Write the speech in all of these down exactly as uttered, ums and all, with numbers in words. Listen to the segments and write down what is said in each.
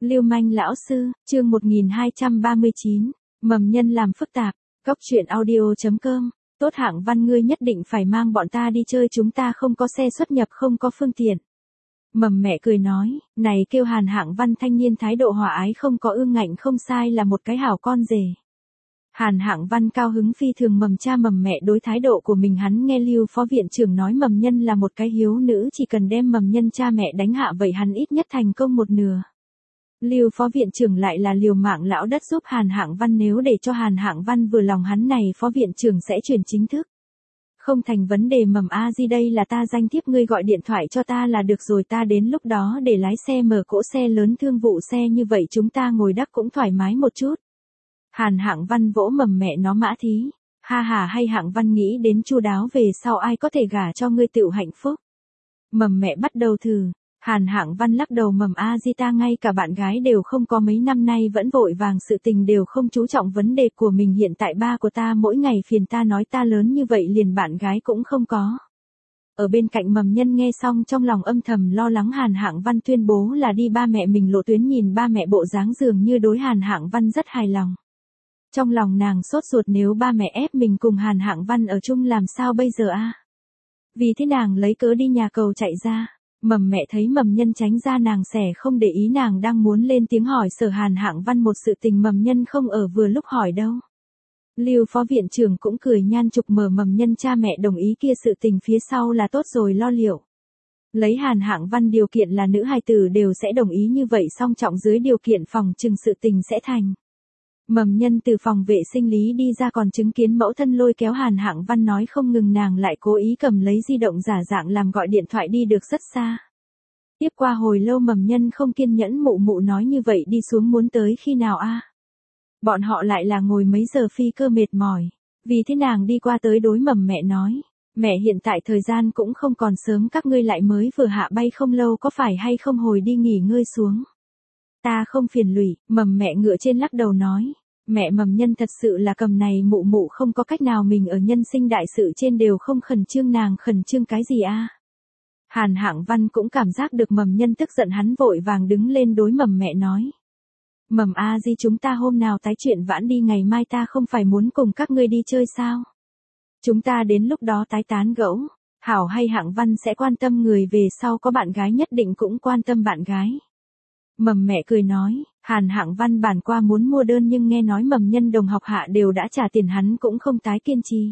Lưu manh lão sư, chương một nghìn hai trăm ba mươi chín, mầm nhân làm phức tạp, góc truyện audio chấm com, tốt Hạng Văn ngươi nhất định phải mang bọn ta đi chơi, chúng ta không có xe xuất nhập, không có phương tiện. Mầm mẹ cười nói, này kêu Hàn Hạng Văn thanh niên thái độ hòa ái không có ương ngạnh, không sai là một cái hảo con rể. Hàn Hạng Văn cao hứng phi thường, mầm cha mầm mẹ đối thái độ của mình hắn nghe Lưu phó viện trưởng nói mầm nhân là một cái hiếu nữ, chỉ cần đem mầm nhân cha mẹ đánh hạ vậy hắn ít nhất thành công một nửa. Lưu phó viện trưởng lại là liều mạng lão đất giúp Hàn Hạng Văn, nếu để cho Hàn Hạng Văn vừa lòng hắn này phó viện trưởng sẽ chuyển chính thức. Không thành vấn đề mầm a di, đây là ta danh thiếp, ngươi gọi điện thoại cho ta là được rồi, ta đến lúc đó để lái xe mở cỗ xe lớn thương vụ xe, như vậy chúng ta ngồi đắc cũng thoải mái một chút. Hàn Hạng Văn vỗ mầm mẹ nó mã thí, ha ha, hay Hạng Văn nghĩ đến chu đáo, về sau ai có thể gả cho ngươi tựu hạnh phúc. Mầm mẹ bắt đầu thử. Hàn Hạng Văn lắc đầu, mầm a di, ta ngay cả bạn gái đều không có, mấy năm nay vẫn vội vàng sự tình, đều không chú trọng vấn đề của mình, hiện tại ba của ta mỗi ngày phiền ta nói ta lớn như vậy liền bạn gái cũng không có. Ở bên cạnh mầm nhân nghe xong trong lòng âm thầm lo lắng, Hàn Hạng Văn tuyên bố là đi ba mẹ mình lộ tuyến, nhìn ba mẹ bộ dáng dường như đối Hàn Hạng Văn rất hài lòng. Trong lòng nàng sốt ruột, nếu ba mẹ ép mình cùng Hàn Hạng Văn ở chung làm sao bây giờ a? Vì thế nàng lấy cớ đi nhà cầu chạy ra. Mầm mẹ thấy mầm nhân tránh ra nàng xẻ không để ý, nàng đang muốn lên tiếng hỏi sở Hàn Hạng Văn một sự tình, mầm nhân không ở vừa lúc hỏi đâu. Lưu phó viện trưởng cũng cười nhan trục, mở mầm nhân cha mẹ đồng ý kia sự tình phía sau là tốt rồi lo liệu. Lấy Hàn Hạng Văn điều kiện là nữ hài tử đều sẽ đồng ý, như vậy song trọng dưới điều kiện phòng trừng sự tình sẽ thành. Mầm nhân từ phòng vệ sinh lý đi ra, còn chứng kiến mẫu thân lôi kéo Hàn Hạng Văn nói không ngừng, nàng lại cố ý cầm lấy di động giả dạng làm gọi điện thoại đi được rất xa. Tiếp qua hồi lâu mầm nhân không kiên nhẫn, mụ mụ nói như vậy đi xuống muốn tới khi nào a? Bọn họ lại là ngồi mấy giờ phi cơ mệt mỏi. Vì thế nàng đi qua tới đối mầm mẹ nói, mẹ hiện tại thời gian cũng không còn sớm, các ngươi lại mới vừa hạ bay không lâu, có phải hay không hồi đi nghỉ ngơi xuống. Ta không phiền lụy, mầm mẹ ngựa trên lắc đầu nói. Mẹ mầm nhân thật sự là cầm này mụ mụ không có cách nào, mình ở nhân sinh đại sự trên đều không khẩn trương, nàng khẩn trương cái gì a? Hàn Hạng Văn cũng cảm giác được mầm nhân tức giận, hắn vội vàng đứng lên đối mầm mẹ nói. Mầm a di, chúng ta hôm nào tái chuyện vãn đi, ngày mai ta không phải muốn cùng các ngươi đi chơi sao? Chúng ta đến lúc đó tái tán gẫu. Hảo, hay Hạng Văn sẽ quan tâm người, về sau có bạn gái nhất định cũng quan tâm bạn gái. Mầm mẹ cười nói, Hàn Hạng Văn bản qua muốn mua đơn, nhưng nghe nói mầm nhân đồng học hạ đều đã trả tiền, hắn cũng không tái kiên trì.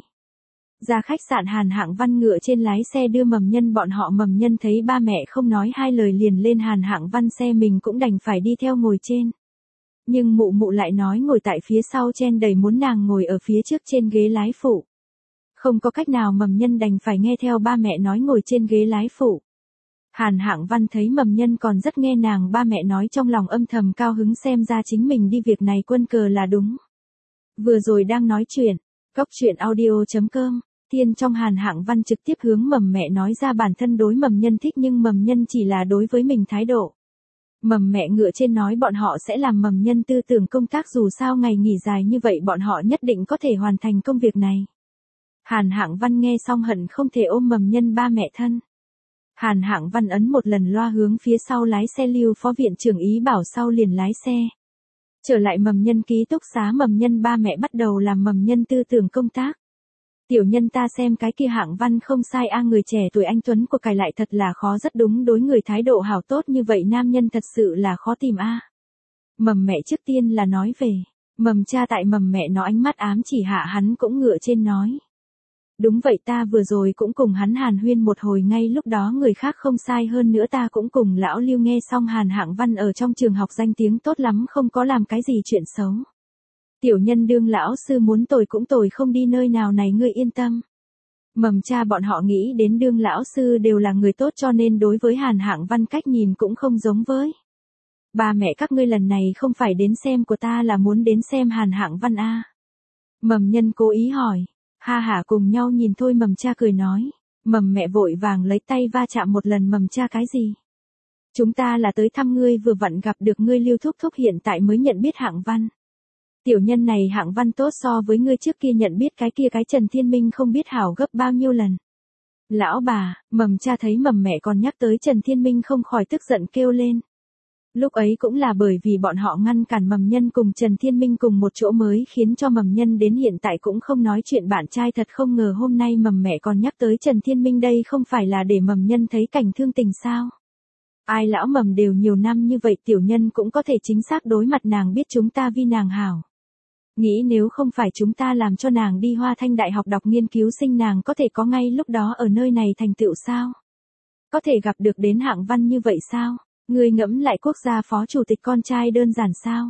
Ra khách sạn, Hàn Hạng Văn ngựa trên lái xe đưa mầm nhân bọn họ, mầm nhân thấy ba mẹ không nói hai lời liền lên Hàn Hạng Văn xe, mình cũng đành phải đi theo ngồi trên. Nhưng mụ mụ lại nói ngồi tại phía sau chen đầy, muốn nàng ngồi ở phía trước trên ghế lái phụ. Không có cách nào, mầm nhân đành phải nghe theo ba mẹ nói ngồi trên ghế lái phụ. Hàn Hạng Văn thấy mầm nhân còn rất nghe nàng ba mẹ nói, trong lòng âm thầm cao hứng, xem ra chính mình đi việc này quân cờ là đúng. Vừa rồi đang nói chuyện, góc truyện audio chấm com, tiên trong Hàn Hạng Văn trực tiếp hướng mầm mẹ nói ra bản thân đối mầm nhân thích, nhưng mầm nhân chỉ là đối với mình thái độ. Mầm mẹ ngựa trên nói bọn họ sẽ làm mầm nhân tư tưởng công tác, dù sao ngày nghỉ dài như vậy bọn họ nhất định có thể hoàn thành công việc này. Hàn Hạng Văn nghe xong hận không thể ôm mầm nhân ba mẹ thân. Hàn Hạng Văn ấn một lần loa hướng phía sau lái xe, Lưu phó viện trưởng ý bảo sau liền lái xe. Trở lại mầm nhân ký túc xá, mầm nhân ba mẹ bắt đầu làm mầm nhân tư tưởng công tác. Tiểu nhân ta xem cái kia Hạng Văn không sai a, người trẻ tuổi anh tuấn của cải lại thật là khó, rất đúng đối người, thái độ hảo tốt như vậy nam nhân thật sự là khó tìm a. Mầm mẹ trước tiên là nói về, mầm cha tại mầm mẹ nó ánh mắt ám chỉ hạ, hắn cũng ngựa trên nói. Đúng vậy, ta vừa rồi cũng cùng hắn hàn huyên một hồi, ngay lúc đó người khác không sai, hơn nữa ta cũng cùng lão Lưu nghe xong Hàn Hạng Văn ở trong trường học danh tiếng tốt lắm, không có làm cái gì chuyện xấu. Tiểu nhân đương lão sư muốn tồi cũng tồi không đi nơi nào này, ngươi yên tâm. Mầm cha bọn họ nghĩ đến đương lão sư đều là người tốt, cho nên đối với Hàn Hạng Văn cách nhìn cũng không giống với. Ba mẹ các ngươi lần này không phải đến xem của ta, là muốn đến xem Hàn Hạng Văn a? Mầm nhân cố ý hỏi. Ha hả, cùng nhau nhìn thôi, mầm cha cười nói. Mầm mẹ vội vàng lấy tay va chạm một lần, mầm cha cái gì? Chúng ta là tới thăm ngươi, vừa vặn gặp được ngươi Lưu thúc thúc, hiện tại mới nhận biết Hạng Văn. Tiểu nhân này Hạng Văn tốt so với ngươi trước kia nhận biết cái kia cái Trần Thiên Minh không biết hảo gấp bao nhiêu lần. Lão bà, mầm cha thấy mầm mẹ còn nhắc tới Trần Thiên Minh không khỏi tức giận kêu lên. Lúc ấy cũng là bởi vì bọn họ ngăn cản Mầm Nhân cùng Trần Thiên Minh cùng một chỗ mới khiến cho Mầm Nhân đến hiện tại cũng không nói chuyện bạn trai, thật không ngờ hôm nay Mầm mẹ còn nhắc tới Trần Thiên Minh, đây không phải là để Mầm Nhân thấy cảnh thương tình sao? Ai lão Mầm đều nhiều năm như vậy, tiểu nhân cũng có thể chính xác đối mặt nàng, biết chúng ta vì nàng hảo. Nghĩ nếu không phải chúng ta làm cho nàng đi Hoa Thanh Đại học đọc nghiên cứu sinh, nàng có thể có ngay lúc đó ở nơi này thành tựu sao? Có thể gặp được đến hạng văn như vậy sao? Ngươi ngẫm lại, quốc gia phó chủ tịch con trai đơn giản sao?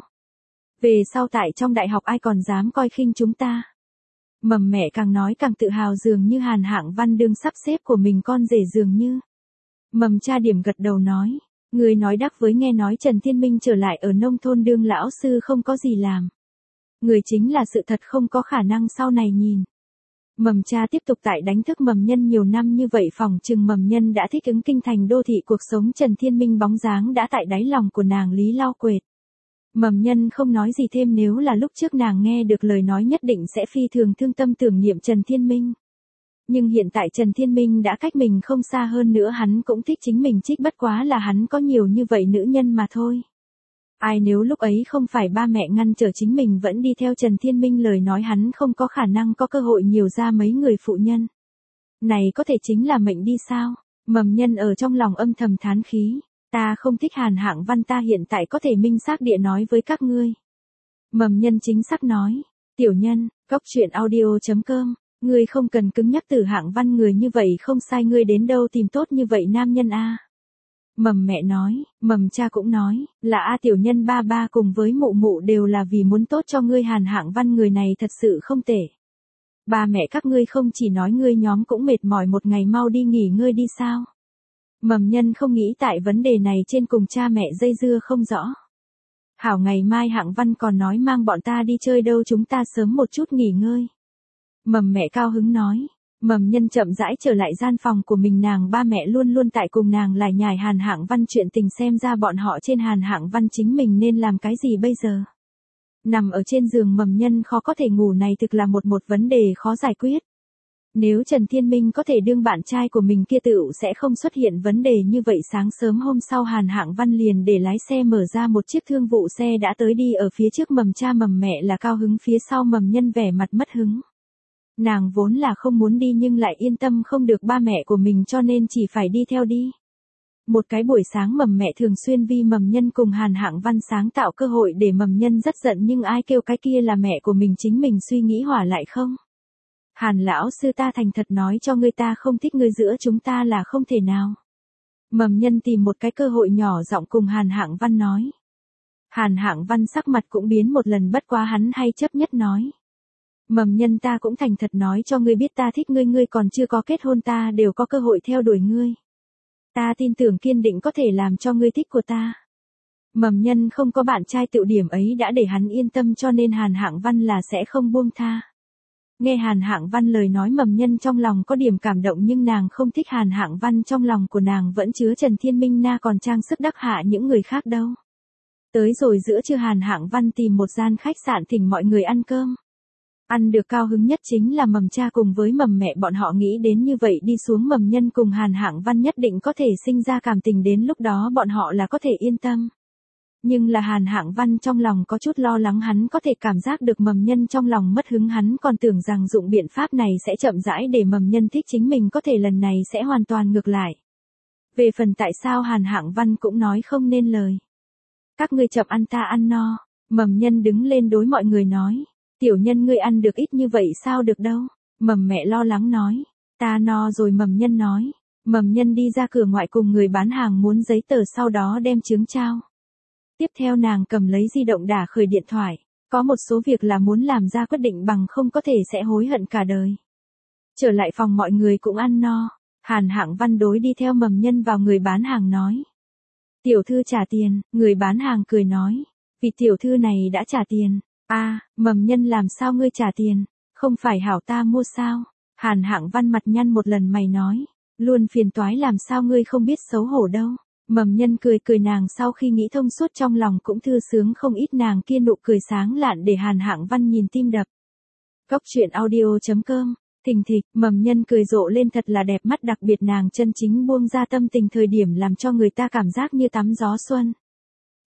Về sau tại trong đại học ai còn dám coi khinh chúng ta? Mầm mẹ càng nói càng tự hào, dường như Hàn Hạng Văn đương sắp xếp của mình con rể dường như. Mầm cha điểm gật đầu nói, ngươi nói đắc với, nghe nói Trần Thiên Minh trở lại ở nông thôn đương lão sư không có gì làm. Người chính là sự thật, không có khả năng sau này nhìn. Mầm cha tiếp tục tại đánh thức Mầm Nhân, nhiều năm như vậy phỏng chừng Mầm Nhân đã thích ứng kinh thành đô thị cuộc sống, Trần Thiên Minh bóng dáng đã tại đáy lòng của nàng lý lao quệt. Mầm Nhân không nói gì thêm, nếu là lúc trước nàng nghe được lời nói nhất định sẽ phi thường thương tâm tưởng niệm Trần Thiên Minh. Nhưng hiện tại Trần Thiên Minh đã cách mình không xa, hơn nữa hắn cũng thích chính mình, trích bất quá là hắn có nhiều như vậy nữ nhân mà thôi. Ai nếu lúc ấy không phải ba mẹ ngăn trở chính mình vẫn đi theo Trần Thiên Minh, lời nói hắn không có khả năng có cơ hội nhiều ra mấy người phụ nhân. Này có thể chính là mệnh đi sao? Mầm Nhân ở trong lòng âm thầm thán khí. Ta không thích Hàn Hạng Văn, ta hiện tại có thể minh xác địa nói với các ngươi. Mầm Nhân chính xác nói. Tiểu Nhân, cóc truyện audio chấm com. Ngươi không cần cứng nhắc, từ Hạng Văn người như vậy không sai, ngươi đến đâu tìm tốt như vậy nam nhân a? Mầm mẹ nói, Mầm cha cũng nói, là a Tiểu Nhân ba ba cùng với mụ mụ đều là vì muốn tốt cho ngươi, Hàn Hạng Văn người này thật sự không tệ. Ba mẹ các ngươi không chỉ nói, ngươi nhóm cũng mệt mỏi một ngày, mau đi nghỉ ngơi đi sao? Mầm Nhân không nghĩ tại vấn đề này trên cùng cha mẹ dây dưa không rõ. Hảo, ngày mai Hạng Văn còn nói mang bọn ta đi chơi đâu, chúng ta sớm một chút nghỉ ngơi. Mầm mẹ cao hứng nói. Mầm Nhân chậm rãi trở lại gian phòng của mình, nàng ba mẹ luôn luôn tại cùng nàng lải nhải Hàn Hạng Văn chuyện tình, xem ra bọn họ trên Hàn Hạng Văn chính mình nên làm cái gì bây giờ. Nằm ở trên giường Mầm Nhân khó có thể ngủ, này thực là một một vấn đề khó giải quyết. Nếu Trần Thiên Minh có thể đương bạn trai của mình kia tựu sẽ không xuất hiện vấn đề như vậy. Sáng sớm hôm sau Hàn Hạng Văn liền để lái xe mở ra một chiếc thương vụ xe đã tới, đi ở phía trước Mầm cha Mầm mẹ là cao hứng, phía sau Mầm Nhân vẻ mặt mất hứng. Nàng vốn là không muốn đi nhưng lại yên tâm không được ba mẹ của mình cho nên chỉ phải đi theo đi. Một cái buổi sáng Mầm mẹ thường xuyên vì Mầm Nhân cùng Hàn Hạng Văn sáng tạo cơ hội để Mầm Nhân rất giận, nhưng ai kêu cái kia là mẹ của mình, chính mình suy nghĩ hỏa lại không. Hàn lão sư, ta thành thật nói cho ngươi, ta không thích ngươi, giữa chúng ta là không thể nào. Mầm Nhân tìm một cái cơ hội nhỏ giọng cùng Hàn Hạng Văn nói. Hàn Hạng Văn sắc mặt cũng biến một lần, bất quá hắn hay chấp nhất nói. Mầm Nhân, ta cũng thành thật nói cho ngươi biết, ta thích ngươi, ngươi còn chưa có kết hôn, ta đều có cơ hội theo đuổi ngươi. Ta tin tưởng kiên định có thể làm cho ngươi thích của ta. Mầm Nhân không có bạn trai, tự điểm ấy đã để hắn yên tâm, cho nên Hàn Hạng Văn là sẽ không buông tha. Nghe Hàn Hạng Văn lời nói, Mầm Nhân trong lòng có điểm cảm động, nhưng nàng không thích Hàn Hạng Văn, trong lòng của nàng vẫn chứa Trần Thiên Minh, na còn trang sức đắc hạ những người khác đâu. Tới rồi giữa trưa Hàn Hạng Văn tìm một gian khách sạn thỉnh mọi người ăn cơm. Ăn được cao hứng nhất chính là Mầm cha cùng với Mầm mẹ, bọn họ nghĩ đến như vậy đi xuống Mầm Nhân cùng Hàn Hạng Văn nhất định có thể sinh ra cảm tình, đến lúc đó bọn họ là có thể yên tâm. Nhưng là Hàn Hạng Văn trong lòng có chút lo lắng, hắn có thể cảm giác được Mầm Nhân trong lòng mất hứng, hắn còn tưởng rằng dụng biện pháp này sẽ chậm rãi để Mầm Nhân thích chính mình, có thể lần này sẽ hoàn toàn ngược lại. Về phần tại sao Hàn Hạng Văn cũng nói không nên lời. Các ngươi chậm ăn, ta ăn no. Mầm Nhân đứng lên đối mọi người nói. Tiểu Nhân, ngươi ăn được ít như vậy sao được đâu. Mầm mẹ lo lắng nói. Ta no rồi, Mầm Nhân nói. Mầm Nhân đi ra cửa ngoại cùng người bán hàng muốn giấy tờ, sau đó đem chướng trao. Tiếp theo nàng cầm lấy di động đả khởi điện thoại. Có một số việc là muốn làm ra quyết định, bằng không có thể sẽ hối hận cả đời. Trở lại phòng mọi người cũng ăn no. Hàn Hạng Văn đối đi theo Mầm Nhân vào, người bán hàng nói. Tiểu thư trả tiền, người bán hàng cười nói. Vì tiểu thư này đã trả tiền. A, Mầm Nhân, làm sao ngươi trả tiền? Không phải hảo ta mua sao? Hàn Hạng Văn mặt nhăn một lần mày nói. Luôn phiền toái, làm sao ngươi không biết xấu hổ đâu. Mầm Nhân cười cười, nàng sau khi nghĩ thông suốt trong lòng cũng thư sướng không ít, nàng kia nụ cười sáng lạn để Hàn Hạng Văn nhìn tim đập. Cóc truyện audio chấm com. Thình thịch, Mầm Nhân cười rộ lên thật là đẹp mắt, đặc biệt nàng chân chính buông ra tâm tình thời điểm làm cho người ta cảm giác như tắm gió xuân.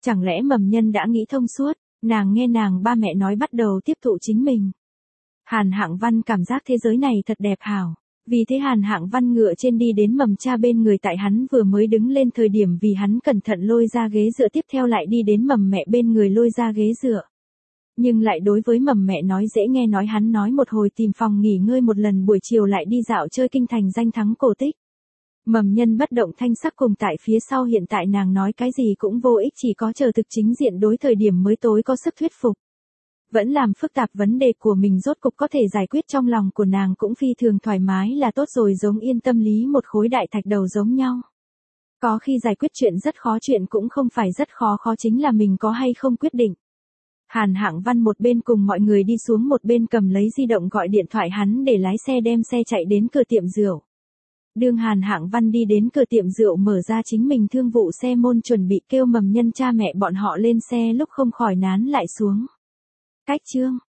Chẳng lẽ Mầm Nhân đã nghĩ thông suốt, nàng nghe nàng ba mẹ nói bắt đầu tiếp thụ chính mình. Hàn Hạng Văn cảm giác thế giới này thật đẹp hảo. Vì thế Hàn Hạng Văn ngựa trên đi đến Mầm cha bên người tại hắn vừa mới đứng lên thời điểm vì hắn cẩn thận lôi ra ghế dựa tiếp theo lại đi đến Mầm mẹ bên người lôi ra ghế dựa. Nhưng lại đối với Mầm mẹ nói dễ nghe nói hắn nói một hồi tìm phòng nghỉ ngơi một lần buổi chiều lại đi dạo chơi kinh thành danh thắng cổ tích. Mầm Nhân bất động thanh sắc cùng tại phía sau hiện tại nàng nói cái gì cũng vô ích chỉ có chờ thực chính diện đối thời điểm mới tối có sức thuyết phục. Vẫn làm phức tạp vấn đề của mình rốt cục có thể giải quyết trong lòng của nàng cũng phi thường thoải mái là tốt rồi giống yên tâm lý một khối đại thạch đầu giống nhau. Có khi giải quyết chuyện rất khó chuyện cũng không phải rất khó khó chính là mình có hay không quyết định. Hàn Hạng Văn một bên cùng mọi người đi xuống một bên cầm lấy di động gọi điện thoại hắn để lái xe đem xe chạy đến cửa tiệm rượu. Đương Hàn Hạng Văn đi đến cửa tiệm rượu mở ra chính mình thương vụ xe môn chuẩn bị kêu Mầm Nhân cha mẹ bọn họ lên xe lúc không khỏi nán lại xuống. Cách chương